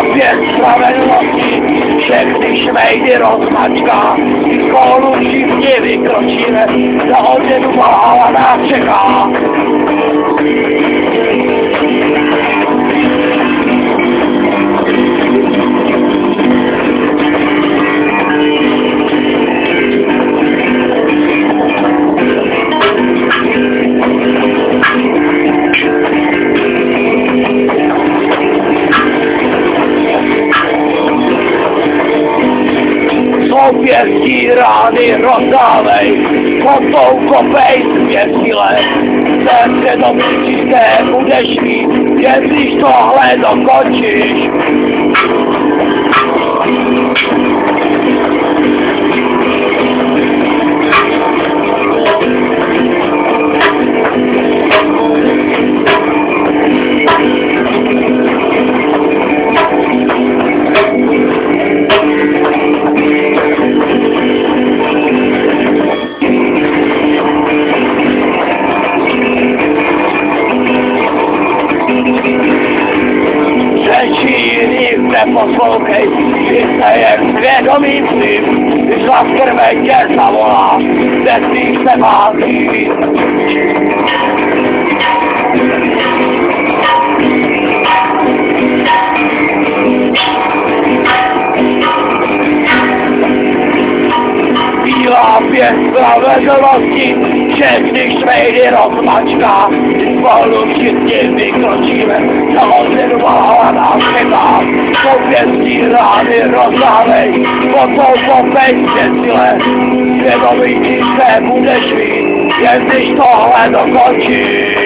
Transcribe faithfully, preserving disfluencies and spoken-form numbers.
Nápět spravedlnosti, všechny šmejdy rozmačká, spolu všichni vykročíme, za odměnu Valhalla nás čeká. Pěstí rány rozdávej, kotou kopej světile, se svědomí čisté budeš mít, jen když tohle dokončíš. Neposlouchej, ty se jen svědomím svým, když vás krve tě zavolá, nesmíš se vází. Bílá pěst spravedlnosti, všechny šmejdy rozmačká, spolu všichni vykročíme, za odměnu Valhalla nás čeká. Pěstí rány rozdávej, potom popej světile, svědomí čisté budeš mít, jen když tohle dokončíš.